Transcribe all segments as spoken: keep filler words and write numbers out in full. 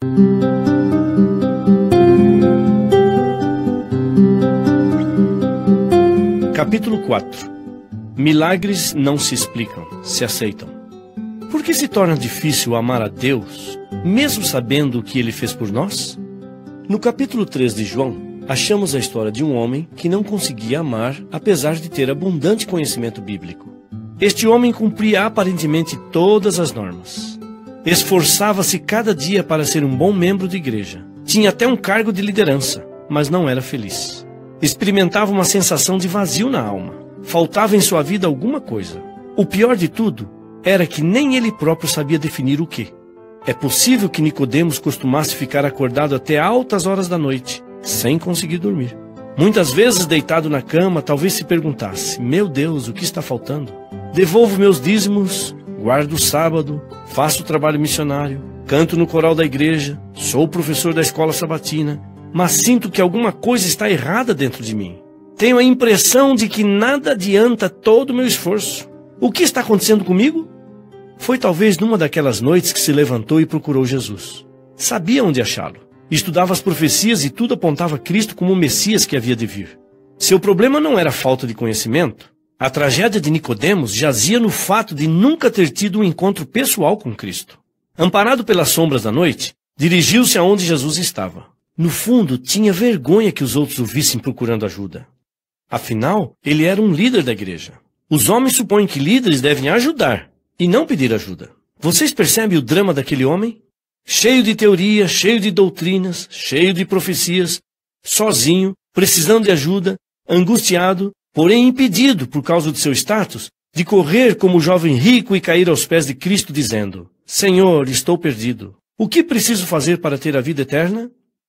Capítulo quatro. Milagres não se explicam, se aceitam. Por que se torna difícil amar a Deus, mesmo sabendo o que Ele fez por nós? No capítulo três de João, achamos a história de um homem que não conseguia amar, apesar de ter abundante conhecimento bíblico. Este homem cumpria aparentemente todas as normas. Esforçava-se cada dia para ser um bom membro de igreja. Tinha até um cargo de liderança, mas não era feliz. Experimentava uma sensação de vazio na alma. Faltava em sua vida alguma coisa. O pior de tudo era que nem ele próprio sabia definir o que. É possível que Nicodemos costumasse ficar acordado até altas horas da noite, sem conseguir dormir. Muitas vezes, deitado na cama, talvez se perguntasse: meu Deus, o que está faltando? Devolvo meus dízimos, guardo o sábado, faço o trabalho missionário, canto no coral da igreja, sou professor da escola sabatina, mas sinto que alguma coisa está errada dentro de mim. Tenho a impressão de que nada adianta todo o meu esforço. O que está acontecendo comigo? Foi talvez numa daquelas noites que se levantou e procurou Jesus. Sabia onde achá-lo. Estudava as profecias e tudo apontava Cristo como o Messias que havia de vir. Seu problema não era falta de conhecimento. A tragédia de Nicodemos jazia no fato de nunca ter tido um encontro pessoal com Cristo. Amparado pelas sombras da noite, dirigiu-se aonde Jesus estava. No fundo, tinha vergonha que os outros o vissem procurando ajuda. Afinal, ele era um líder da igreja. Os homens supõem que líderes devem ajudar e não pedir ajuda. Vocês percebem o drama daquele homem? Cheio de teoria, cheio de doutrinas, cheio de profecias, sozinho, precisando de ajuda, angustiado, porém impedido, por causa de seu status, de correr como o jovem rico e cair aos pés de Cristo dizendo: Senhor, estou perdido. O que preciso fazer para ter a vida eterna?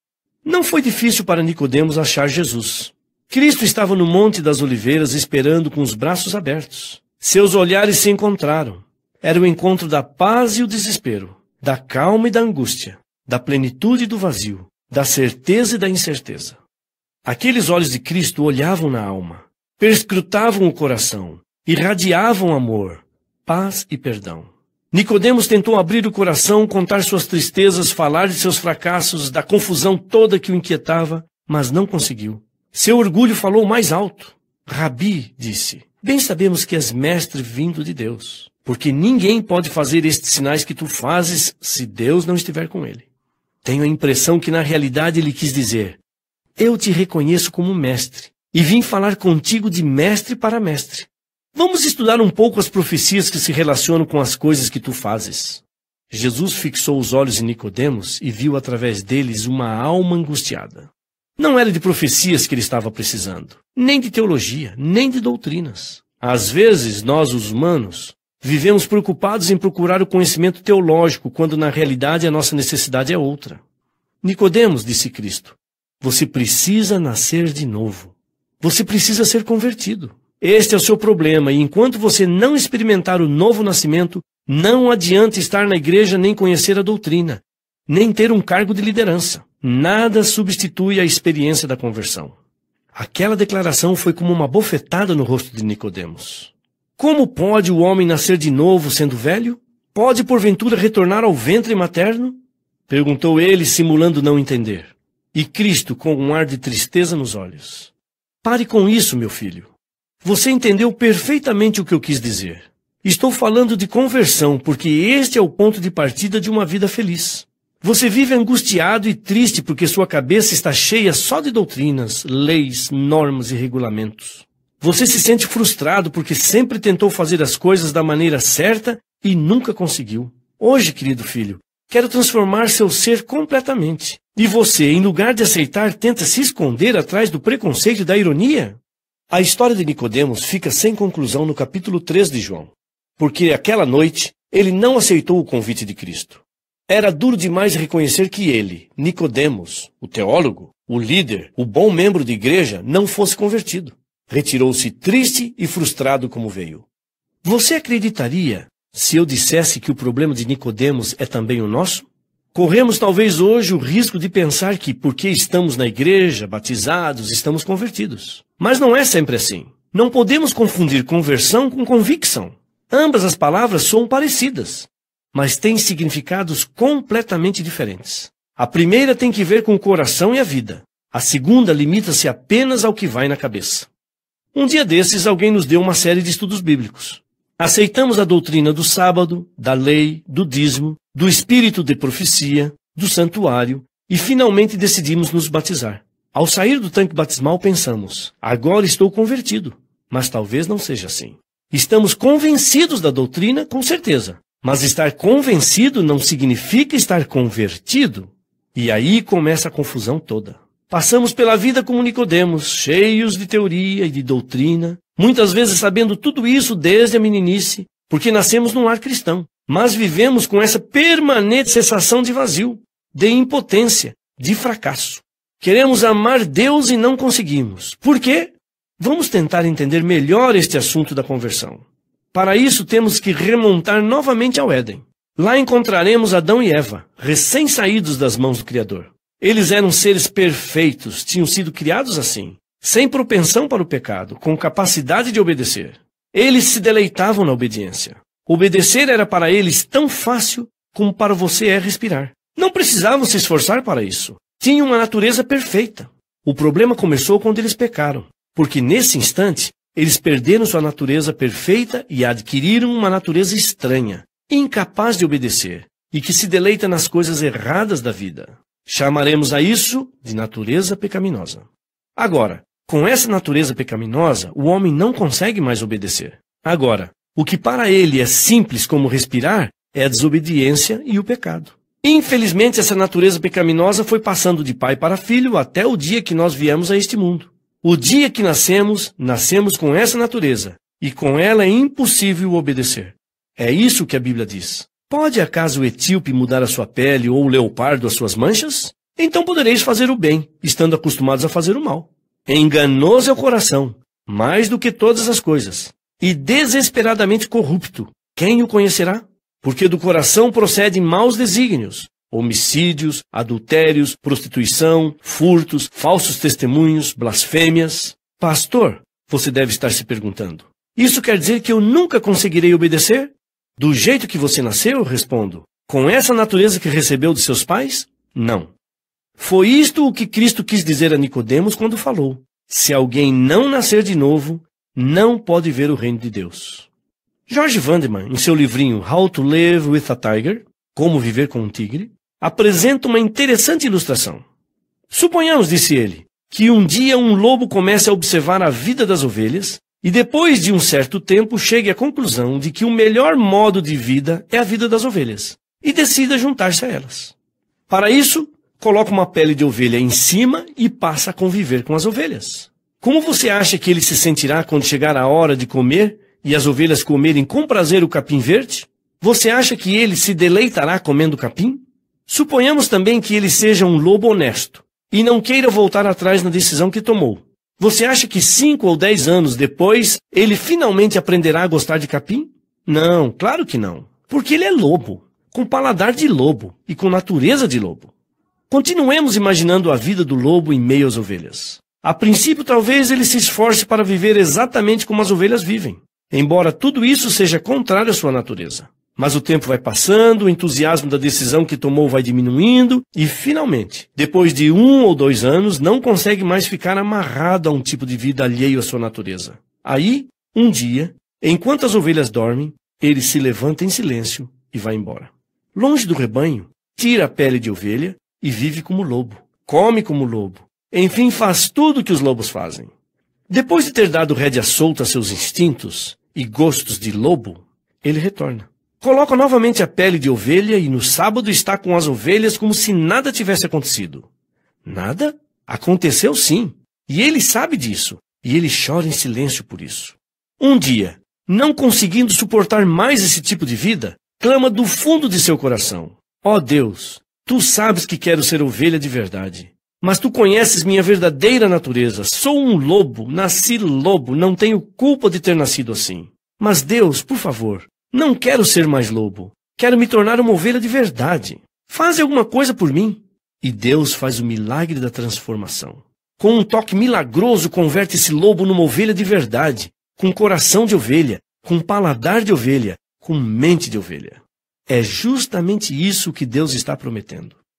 Não foi difícil para Nicodemos achar Jesus. Cristo estava no Monte das Oliveiras esperando com os braços abertos. Seus olhares se encontraram. Era o encontro da paz e o desespero, da calma e da angústia, da plenitude e do vazio, da certeza e da incerteza. Aqueles olhos de Cristo olhavam na alma, perscrutavam o coração, irradiavam amor, paz e perdão. Nicodemos tentou abrir o coração, contar suas tristezas, falar de seus fracassos, da confusão toda que o inquietava, mas não conseguiu. Seu orgulho falou mais alto. Rabi, disse, bem sabemos que és mestre vindo de Deus, porque ninguém pode fazer estes sinais que tu fazes se Deus não estiver com ele. Tenho a impressão que na realidade ele quis dizer: eu te reconheço como mestre, e vim falar contigo de mestre para mestre. Vamos estudar um pouco as profecias que se relacionam com as coisas que tu fazes. Jesus fixou os olhos em Nicodemos e viu através deles uma alma angustiada. Não era de profecias que ele estava precisando, nem de teologia, nem de doutrinas. Às vezes, nós, os humanos, vivemos preocupados em procurar o conhecimento teológico, quando na realidade a nossa necessidade é outra. Nicodemos, disse Cristo, você precisa nascer de novo. Você precisa ser convertido. Este é o seu problema, e enquanto você não experimentar o novo nascimento, não adianta estar na igreja nem conhecer a doutrina, nem ter um cargo de liderança. Nada substitui a experiência da conversão. Aquela declaração foi como uma bofetada no rosto de Nicodemos. Como pode o homem nascer de novo sendo velho? Pode porventura retornar ao ventre materno? Perguntou ele, simulando não entender. E Cristo, com um ar de tristeza nos olhos: pare com isso, meu filho. Você entendeu perfeitamente o que eu quis dizer. Estou falando de conversão, porque este é o ponto de partida de uma vida feliz. Você vive angustiado e triste porque sua cabeça está cheia só de doutrinas, leis, normas e regulamentos. Você se sente frustrado porque sempre tentou fazer as coisas da maneira certa e nunca conseguiu. Hoje, querido filho, quero transformar seu ser completamente. E você, em lugar de aceitar, tenta se esconder atrás do preconceito e da ironia? A história de Nicodemos fica sem conclusão no capítulo três de João, porque aquela noite ele não aceitou o convite de Cristo. Era duro demais reconhecer que ele, Nicodemos, o teólogo, o líder, o bom membro de igreja, não fosse convertido. Retirou-se triste e frustrado como veio. Você acreditaria se eu dissesse que o problema de Nicodemos é também o nosso? Corremos talvez hoje o risco de pensar que, porque estamos na igreja, batizados, estamos convertidos. Mas não é sempre assim. Não podemos confundir conversão com convicção. Ambas as palavras são parecidas, mas têm significados completamente diferentes. A primeira tem que ver com o coração e a vida. A segunda limita-se apenas ao que vai na cabeça. Um dia desses, alguém nos deu uma série de estudos bíblicos. Aceitamos a doutrina do sábado, da lei, do dízimo, do espírito de profecia, do santuário e finalmente decidimos nos batizar. Ao sair do tanque batismal, pensamos, agora estou convertido. Mas talvez não seja assim. Estamos convencidos da doutrina, com certeza. Mas estar convencido não significa estar convertido. E aí começa a confusão toda. Passamos pela vida como Nicodemos, cheios de teoria e de doutrina, muitas vezes sabendo tudo isso desde a meninice, porque nascemos num lar cristão. Mas vivemos com essa permanente sensação de vazio, de impotência, de fracasso. Queremos amar Deus e não conseguimos. Por quê? Vamos tentar entender melhor este assunto da conversão. Para isso, temos que remontar novamente ao Éden. Lá encontraremos Adão e Eva, recém-saídos das mãos do Criador. Eles eram seres perfeitos, tinham sido criados assim, sem propensão para o pecado, com capacidade de obedecer. Eles se deleitavam na obediência. Obedecer era para eles tão fácil como para você é respirar. Não precisavam se esforçar para isso. Tinham uma natureza perfeita. O problema começou quando eles pecaram, porque nesse instante eles perderam sua natureza perfeita e adquiriram uma natureza estranha, incapaz de obedecer e que se deleita nas coisas erradas da vida. Chamaremos a isso de natureza pecaminosa. Agora, com essa natureza pecaminosa, o homem não consegue mais obedecer. Agora, o que para ele é simples como respirar é a desobediência e o pecado. Infelizmente, essa natureza pecaminosa foi passando de pai para filho até o dia que nós viemos a este mundo. O dia que nascemos, nascemos com essa natureza, e com ela é impossível obedecer. É isso que a Bíblia diz. Pode acaso o etíope mudar a sua pele ou o leopardo as suas manchas? Então podereis fazer o bem, estando acostumados a fazer o mal. Enganoso é o coração, mais do que todas as coisas, e desesperadamente corrupto. Quem o conhecerá? Porque do coração procedem maus desígnios, homicídios, adultérios, prostituição, furtos, falsos testemunhos, blasfêmias. Pastor, você deve estar se perguntando, isso quer dizer que eu nunca conseguirei obedecer? Do jeito que você nasceu, eu respondo, com essa natureza que recebeu de seus pais? Não. Foi isto o que Cristo quis dizer a Nicodemos quando falou, se alguém não nascer de novo, não pode ver o reino de Deus. George Vandeman, em seu livrinho How to Live with a Tiger, Como Viver com um Tigre, apresenta uma interessante ilustração. Suponhamos, disse ele, que um dia um lobo comece a observar a vida das ovelhas e depois de um certo tempo chegue à conclusão de que o melhor modo de vida é a vida das ovelhas e decida juntar-se a elas. Para isso, coloca uma pele de ovelha em cima e passa a conviver com as ovelhas. Como você acha que ele se sentirá quando chegar a hora de comer e as ovelhas comerem com prazer o capim verde? Você acha que ele se deleitará comendo capim? Suponhamos também que ele seja um lobo honesto e não queira voltar atrás na decisão que tomou. Você acha que cinco ou dez anos depois ele finalmente aprenderá a gostar de capim? Não, claro que não. Porque ele é lobo, com paladar de lobo e com natureza de lobo. Continuemos imaginando a vida do lobo em meio às ovelhas. A princípio, talvez ele se esforce para viver exatamente como as ovelhas vivem, embora tudo isso seja contrário à sua natureza. Mas o tempo vai passando, o entusiasmo da decisão que tomou vai diminuindo e, finalmente, depois de um ou dois anos, não consegue mais ficar amarrado a um tipo de vida alheio à sua natureza. Aí, um dia, enquanto as ovelhas dormem, ele se levanta em silêncio e vai embora. Longe do rebanho, tira a pele de ovelha e vive como lobo, come como lobo, enfim, faz tudo o que os lobos fazem. Depois de ter dado rédea solta a seus instintos e gostos de lobo, ele retorna. Coloca novamente a pele de ovelha e no sábado está com as ovelhas como se nada tivesse acontecido. Nada? Aconteceu sim. E ele sabe disso. E ele chora em silêncio por isso. Um dia, não conseguindo suportar mais esse tipo de vida, clama do fundo de seu coração. Ó Deus, tu sabes que quero ser ovelha de verdade. Mas tu conheces minha verdadeira natureza. Sou um lobo, nasci lobo, não tenho culpa de ter nascido assim. Mas Deus, por favor, não quero ser mais lobo. Quero me tornar uma ovelha de verdade. Faz alguma coisa por mim. E Deus faz o milagre da transformação. Com um toque milagroso, converte esse lobo numa ovelha de verdade, com coração de ovelha, com paladar de ovelha, com mente de ovelha. É justamente isso que Deus está prometendo.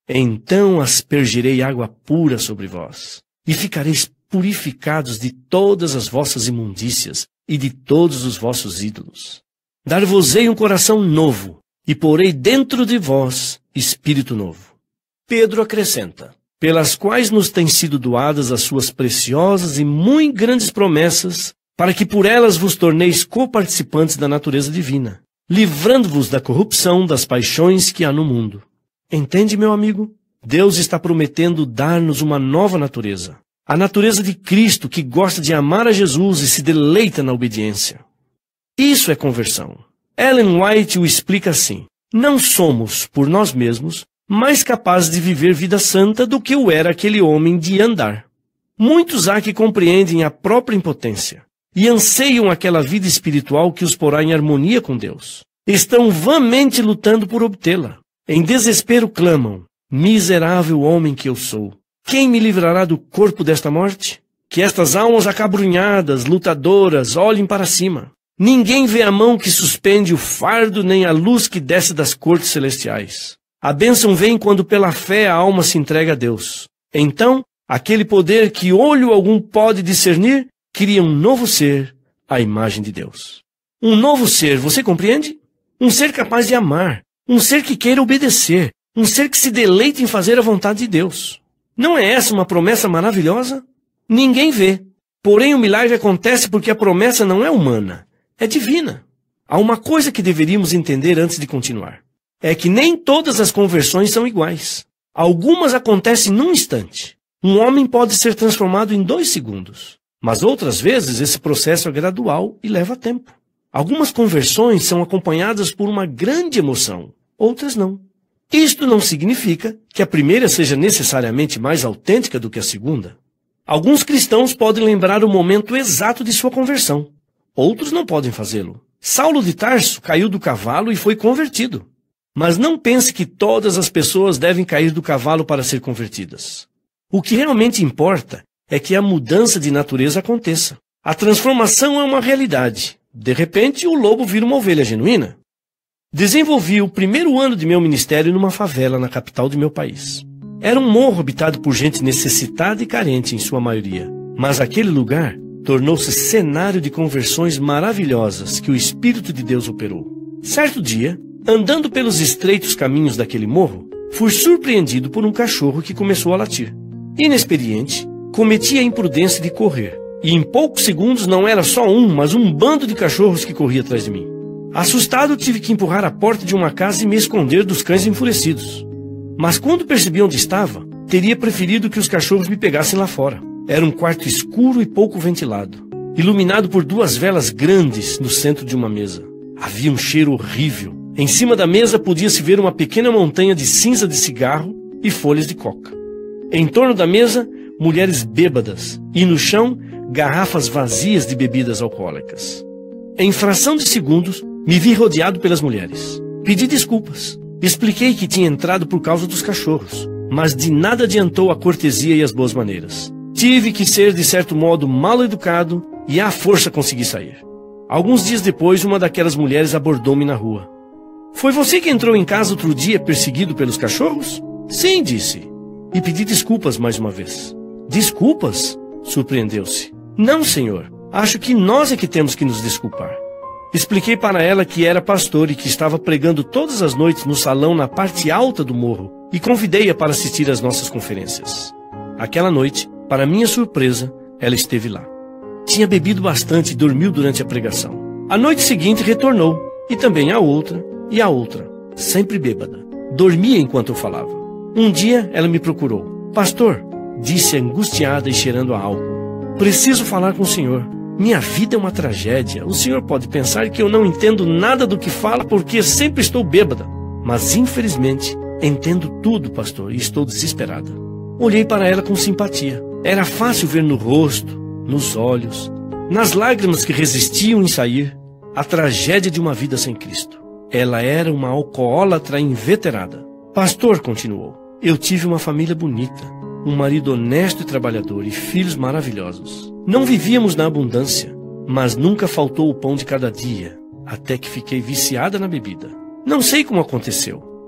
Então aspergirei água pura sobre vós, e ficareis purificados de todas as vossas imundícias e de todos os vossos ídolos. Dar-vos-ei um coração novo, e porei dentro de vós espírito novo. Pedro acrescenta: pelas quais nos têm sido doadas as suas preciosas e muito grandes promessas, para que por elas vos torneis coparticipantes da natureza divina, livrando-vos da corrupção das paixões que há no mundo. Entende, meu amigo? Deus está prometendo dar-nos uma nova natureza. A natureza de Cristo, que gosta de amar a Jesus e se deleita na obediência. Isso é conversão. Ellen White o explica assim: não somos, por nós mesmos, mais capazes de viver vida santa do que o era aquele homem de andar. Muitos há que compreendem a própria impotência e anseiam aquela vida espiritual que os porá em harmonia com Deus. Estão vãmente lutando por obtê-la. Em desespero clamam: miserável homem que eu sou, quem me livrará do corpo desta morte? Que estas almas acabrunhadas, lutadoras, olhem para cima. Ninguém vê a mão que suspende o fardo, nem a luz que desce das cortes celestiais. A bênção vem quando pela fé a alma se entrega a Deus. Então, aquele poder que olho algum pode discernir, cria um novo ser, à imagem de Deus. Um novo ser, você compreende? Um ser capaz de amar. Um ser que queira obedecer, um ser que se deleite em fazer a vontade de Deus. Não é essa uma promessa maravilhosa? Ninguém vê. Porém, o milagre acontece porque a promessa não é humana, é divina. Há uma coisa que deveríamos entender antes de continuar. É que nem todas as conversões são iguais. Algumas acontecem num instante. Um homem pode ser transformado em dois segundos. Mas outras vezes esse processo é gradual e leva tempo. Algumas conversões são acompanhadas por uma grande emoção, outras não. Isto não significa que a primeira seja necessariamente mais autêntica do que a segunda. Alguns cristãos podem lembrar o momento exato de sua conversão. Outros não podem fazê-lo. Saulo de Tarso caiu do cavalo e foi convertido. Mas não pense que todas as pessoas devem cair do cavalo para ser convertidas. O que realmente importa é que a mudança de natureza aconteça. A transformação é uma realidade. De repente, o lobo vira uma ovelha genuína. Desenvolvi o primeiro ano de meu ministério numa favela na capital de meu país. Era um morro habitado por gente necessitada e carente em sua maioria. Mas aquele lugar tornou-se cenário de conversões maravilhosas que o Espírito de Deus operou. Certo dia, andando pelos estreitos caminhos daquele morro, fui surpreendido por um cachorro que começou a latir. Inexperiente, cometi a imprudência de correr. E em poucos segundos não era só um, mas um bando de cachorros que corria atrás de mim. Assustado, tive que empurrar a porta de uma casa e me esconder dos cães enfurecidos. Mas quando percebi onde estava, teria preferido que os cachorros me pegassem lá fora. Era um quarto escuro e pouco ventilado, iluminado por duas velas grandes no centro de uma mesa. Havia um cheiro horrível. Em cima da mesa podia-se ver uma pequena montanha de cinza de cigarro e folhas de coca. Em torno da mesa, mulheres bêbadas, e no chão, garrafas vazias de bebidas alcoólicas. Em fração de segundos, me vi rodeado pelas mulheres. Pedi desculpas. Expliquei que tinha entrado por causa dos cachorros, mas de nada adiantou a cortesia e as boas maneiras. Tive que ser, de certo modo, mal educado e à força consegui sair. Alguns dias depois, uma daquelas mulheres abordou-me na rua. Foi você que entrou em casa outro dia perseguido pelos cachorros? Sim, disse. E pedi desculpas mais uma vez. Desculpas? Surpreendeu-se. Não, senhor. Acho que nós é que temos que nos desculpar. Expliquei para ela que era pastor e que estava pregando todas as noites no salão na parte alta do morro e convidei-a para assistir às nossas conferências. Aquela noite, para minha surpresa, ela esteve lá. Tinha bebido bastante e dormiu durante a pregação. A noite seguinte retornou, e também a outra e a outra, sempre bêbada. Dormia enquanto eu falava. Um dia ela me procurou. Pastor, disse angustiada e cheirando a álcool. Preciso falar com o senhor. Minha vida é uma tragédia. O senhor pode pensar que eu não entendo nada do que fala porque sempre estou bêbada. Mas, infelizmente, entendo tudo, pastor, e estou desesperada. Olhei para ela com simpatia. Era fácil ver no rosto, nos olhos, nas lágrimas que resistiam em sair, a tragédia de uma vida sem Cristo. Ela era uma alcoólatra inveterada. Pastor, continuou, eu tive uma família bonita, um marido honesto e trabalhador e filhos maravilhosos. Não vivíamos na abundância, mas nunca faltou o pão de cada dia, até que fiquei viciada na bebida. Não sei como aconteceu.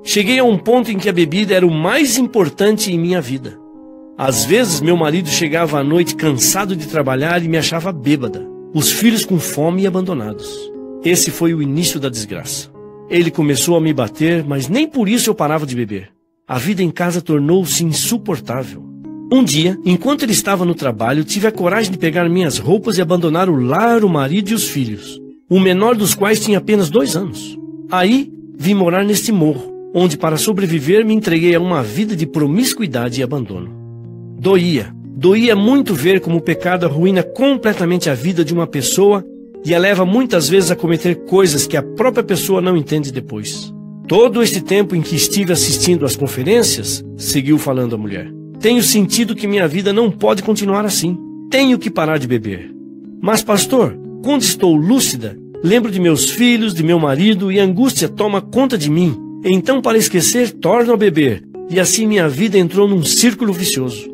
Cheguei a um ponto em que a bebida era o mais importante em minha vida. Às vezes, meu marido chegava à noite cansado de trabalhar e me achava bêbada. Os filhos com fome e abandonados. Esse foi o início da desgraça. Ele começou a me bater, mas nem por isso eu parava de beber. A vida em casa tornou-se insuportável. Um dia, enquanto ele estava no trabalho, tive a coragem de pegar minhas roupas e abandonar o lar, o marido e os filhos, o menor dos quais tinha apenas dois anos. Aí, vim morar neste morro, onde para sobreviver me entreguei a uma vida de promiscuidade e abandono. Doía, doía muito ver como o pecado arruína completamente a vida de uma pessoa e a leva muitas vezes a cometer coisas que a própria pessoa não entende depois. Todo este tempo em que estive assistindo às conferências, seguiu falando a mulher, tenho sentido que minha vida não pode continuar assim. Tenho que parar de beber. Mas, pastor, quando estou lúcida, lembro de meus filhos, de meu marido e a angústia toma conta de mim. Então, para esquecer, torno a beber. E assim minha vida entrou num círculo vicioso.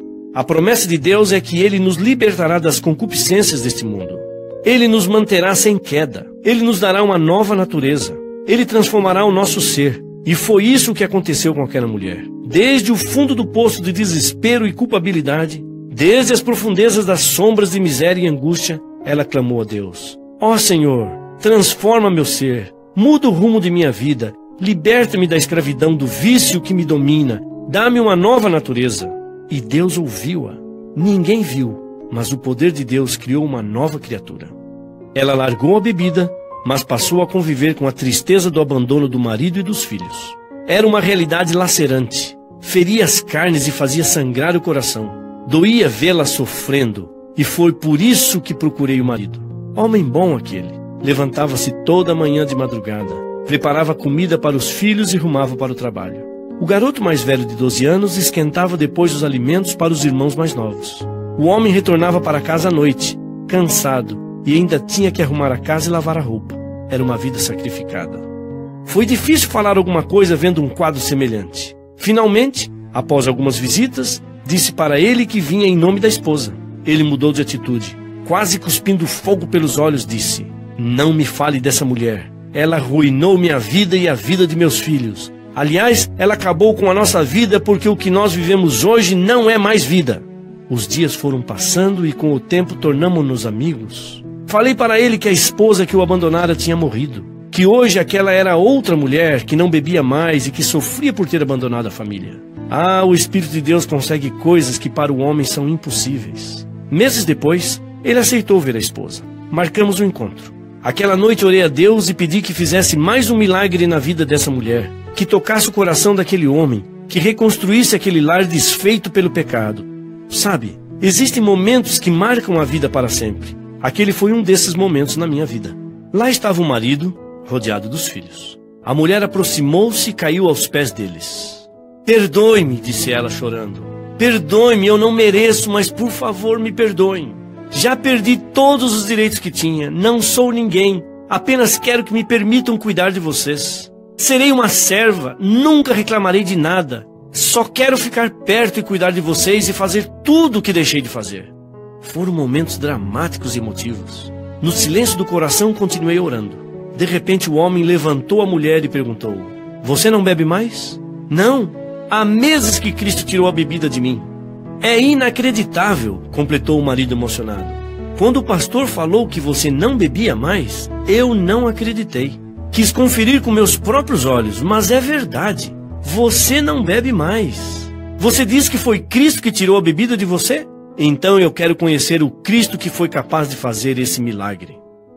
A promessa de Deus é que Ele nos libertará das concupiscências deste mundo. Ele nos manterá sem queda. Ele nos dará uma nova natureza. Ele transformará o nosso ser. E foi isso que aconteceu com aquela mulher. Desde o fundo do poço de desespero e culpabilidade, desde as profundezas das sombras de miséria e angústia, ela clamou a Deus. Ó Senhor, transforma meu ser, muda o rumo de minha vida, liberta-me da escravidão do vício que me domina, dá-me uma nova natureza. E Deus ouviu-a. Ninguém viu, mas o poder de Deus criou uma nova criatura. Ela largou a bebida, mas passou a conviver com a tristeza do abandono do marido e dos filhos. Era uma realidade lacerante, feria as carnes e fazia sangrar o coração. Doía vê-la sofrendo, e foi por isso que procurei o marido. Homem bom aquele, levantava-se toda manhã de madrugada, preparava comida para os filhos e rumava para o trabalho. O garoto mais velho de doze anos esquentava depois os alimentos para os irmãos mais novos. O homem retornava para casa à noite, cansado, e ainda tinha que arrumar a casa e lavar a roupa. Era uma vida sacrificada. Foi difícil falar alguma coisa vendo um quadro semelhante. Finalmente, após algumas visitas, disse para ele que vinha em nome da esposa. Ele mudou de atitude. Quase cuspindo fogo pelos olhos, disse: não me fale dessa mulher. Ela arruinou minha vida e a vida de meus filhos. Aliás, ela acabou com a nossa vida porque o que nós vivemos hoje não é mais vida. Os dias foram passando e com o tempo tornamo-nos amigos. Falei para ele que a esposa que o abandonara tinha morrido, que hoje aquela era outra mulher que não bebia mais e que sofria por ter abandonado a família. Ah, o Espírito de Deus consegue coisas que para o homem são impossíveis. Meses depois, ele aceitou ver a esposa. Marcamos um encontro. Aquela noite orei a Deus e pedi que fizesse mais um milagre na vida dessa mulher, que tocasse o coração daquele homem, que reconstruísse aquele lar desfeito pelo pecado. Sabe, existem momentos que marcam a vida para sempre. Aquele foi um desses momentos na minha vida. Lá estava o marido, rodeado dos filhos. A mulher aproximou-se e caiu aos pés deles. Perdoe-me, disse ela chorando. Perdoe-me, eu não mereço, mas por favor me perdoem. Já perdi todos os direitos que tinha, não sou ninguém, apenas quero que me permitam cuidar de vocês. Serei uma serva, nunca reclamarei de nada. Só quero ficar perto e cuidar de vocês e fazer tudo o que deixei de fazer. Foram momentos dramáticos e emotivos. No silêncio do coração continuei orando. De repente o homem levantou a mulher e perguntou: você não bebe mais? Não, há meses que Cristo tirou a bebida de mim. É inacreditável, completou o marido emocionado. Quando o pastor falou que você não bebia mais, eu não acreditei. Quis conferir com meus próprios olhos, mas é verdade. Você não bebe mais. Você diz que foi Cristo que tirou a bebida de você? Então eu quero conhecer o Cristo que foi capaz de fazer esse milagre.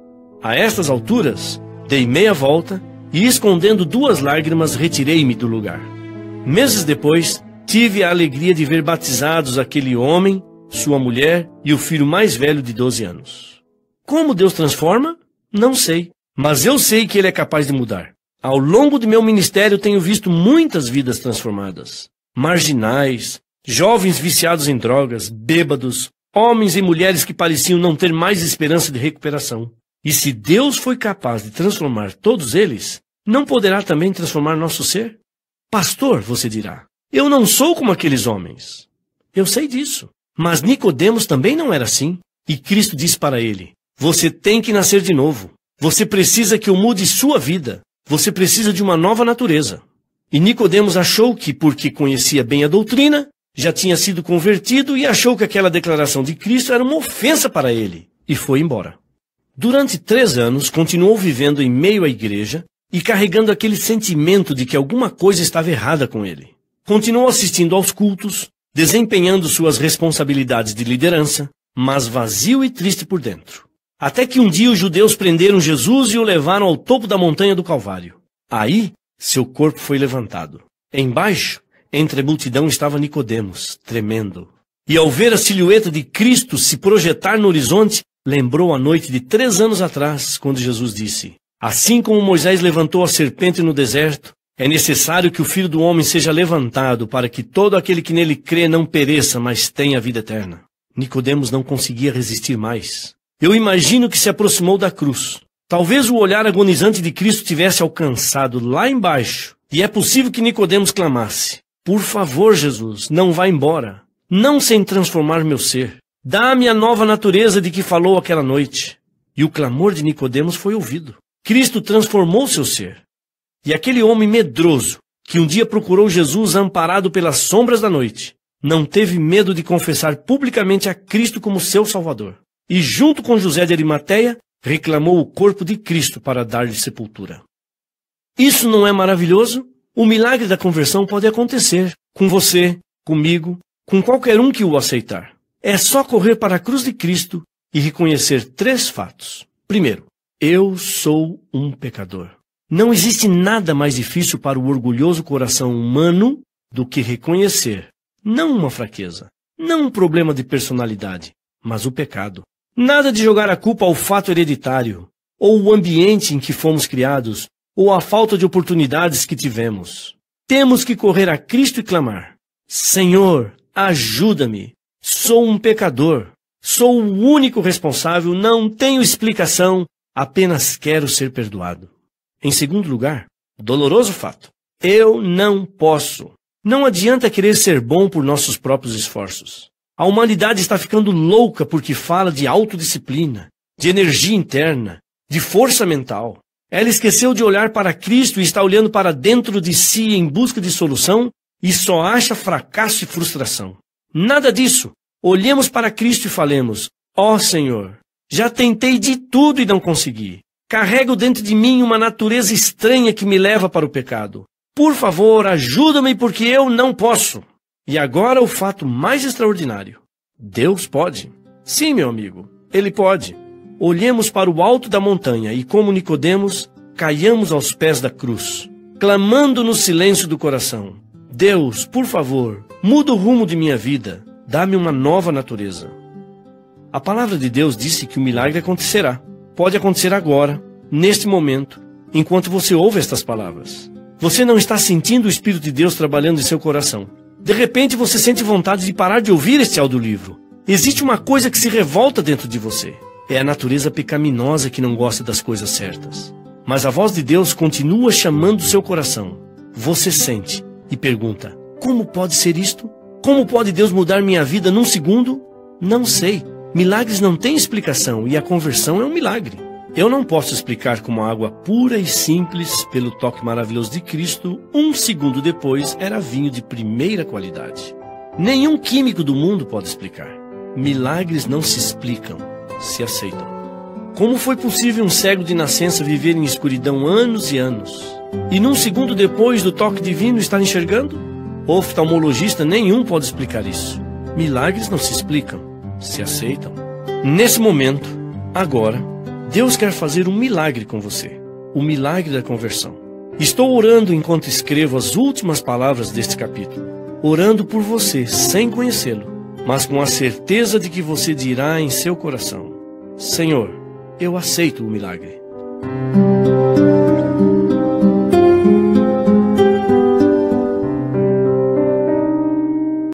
A estas alturas, dei meia volta e, escondendo duas lágrimas, retirei-me do lugar. Meses depois, tive a alegria de ver batizados aquele homem, sua mulher e o filho mais velho de doze anos. Como Deus transforma? Não sei, mas eu sei que Ele é capaz de mudar. Ao longo de meu ministério tenho visto muitas vidas transformadas. Marginais, jovens viciados em drogas, bêbados, homens e mulheres que pareciam não ter mais esperança de recuperação. E se Deus foi capaz de transformar todos eles, não poderá também transformar nosso ser? Pastor, você dirá, eu não sou como aqueles homens. Eu sei disso. Mas Nicodemos também não era assim. E Cristo disse para ele: você tem que nascer de novo. Você precisa que eu mude sua vida. Você precisa de uma nova natureza. E Nicodemos achou que, porque conhecia bem a doutrina, já tinha sido convertido e achou que aquela declaração de Cristo era uma ofensa para ele, e foi embora. Durante três anos, continuou vivendo em meio à igreja e carregando aquele sentimento de que alguma coisa estava errada com ele. Continuou assistindo aos cultos, desempenhando suas responsabilidades de liderança, mas vazio e triste por dentro. Até que um dia os judeus prenderam Jesus e o levaram ao topo da montanha do Calvário. Aí, seu corpo foi levantado. Embaixo, entre a multidão, estava Nicodemos, tremendo. E ao ver a silhueta de Cristo se projetar no horizonte, lembrou a noite de três anos atrás, quando Jesus disse: assim como Moisés levantou a serpente no deserto, é necessário que o Filho do Homem seja levantado para que todo aquele que nele crê não pereça, mas tenha a vida eterna. Nicodemos não conseguia resistir mais. Eu imagino que se aproximou da cruz. Talvez o olhar agonizante de Cristo tivesse alcançado lá embaixo, e é possível que Nicodemos clamasse: por favor, Jesus, não vá embora, não sem transformar meu ser. Dá-me a nova natureza de que falou aquela noite. E o clamor de Nicodemos foi ouvido. Cristo transformou seu ser. E aquele homem medroso, que um dia procurou Jesus amparado pelas sombras da noite, não teve medo de confessar publicamente a Cristo como seu Salvador. E junto com José de Arimateia, reclamou o corpo de Cristo para dar-lhe sepultura. Isso não é maravilhoso? O milagre da conversão pode acontecer com você, comigo, com qualquer um que o aceitar. É só correr para a cruz de Cristo e reconhecer três fatos. Primeiro, eu sou um pecador. Não existe nada mais difícil para o orgulhoso coração humano do que reconhecer, não uma fraqueza, não um problema de personalidade, mas o pecado. Nada de jogar a culpa ao fato hereditário, ou o ambiente em que fomos criados, ou a falta de oportunidades que tivemos. Temos que correr a Cristo e clamar: Senhor, ajuda-me. Sou um pecador. Sou o único responsável, não tenho explicação, apenas quero ser perdoado. Em segundo lugar, doloroso fato: eu não posso. Não adianta querer ser bom por nossos próprios esforços. A humanidade está ficando louca porque fala de autodisciplina, de energia interna, de força mental. Ela esqueceu de olhar para Cristo e está olhando para dentro de si em busca de solução e só acha fracasso e frustração. Nada disso. Olhemos para Cristo e falemos: ó Senhor, já tentei de tudo e não consegui. Carrego dentro de mim uma natureza estranha que me leva para o pecado. Por favor, ajuda-me porque eu não posso. E agora o fato mais extraordinário: Deus pode. Sim, meu amigo, Ele pode. Olhemos para o alto da montanha e, como Nicodemos, caiamos aos pés da cruz, clamando no silêncio do coração: Deus, por favor, muda o rumo de minha vida, dá-me uma nova natureza. A palavra de Deus disse que o milagre acontecerá. Pode acontecer agora, neste momento, enquanto você ouve estas palavras. Você não está sentindo o Espírito de Deus trabalhando em seu coração. De repente você sente vontade de parar de ouvir este audiolivro. Existe uma coisa que se revolta dentro de você. É a natureza pecaminosa que não gosta das coisas certas. Mas a voz de Deus continua chamando seu coração. Você sente e pergunta: como pode ser isto? Como pode Deus mudar minha vida num segundo? Não sei. Milagres não têm explicação e a conversão é um milagre. Eu não posso explicar como a água pura e simples, pelo toque maravilhoso de Cristo, um segundo depois era vinho de primeira qualidade. Nenhum químico do mundo pode explicar. Milagres não se explicam, se aceitam. Como foi possível um cego de nascença viver em escuridão anos e anos, e num segundo depois do toque divino estar enxergando? Oftalmologista nenhum pode explicar isso. Milagres não se explicam, se aceitam. Nesse momento, agora, Deus quer fazer um milagre com você, o milagre da conversão. Estou orando enquanto escrevo as últimas palavras deste capítulo, orando por você sem conhecê-lo, mas com a certeza de que você dirá em seu coração: Senhor, eu aceito o milagre.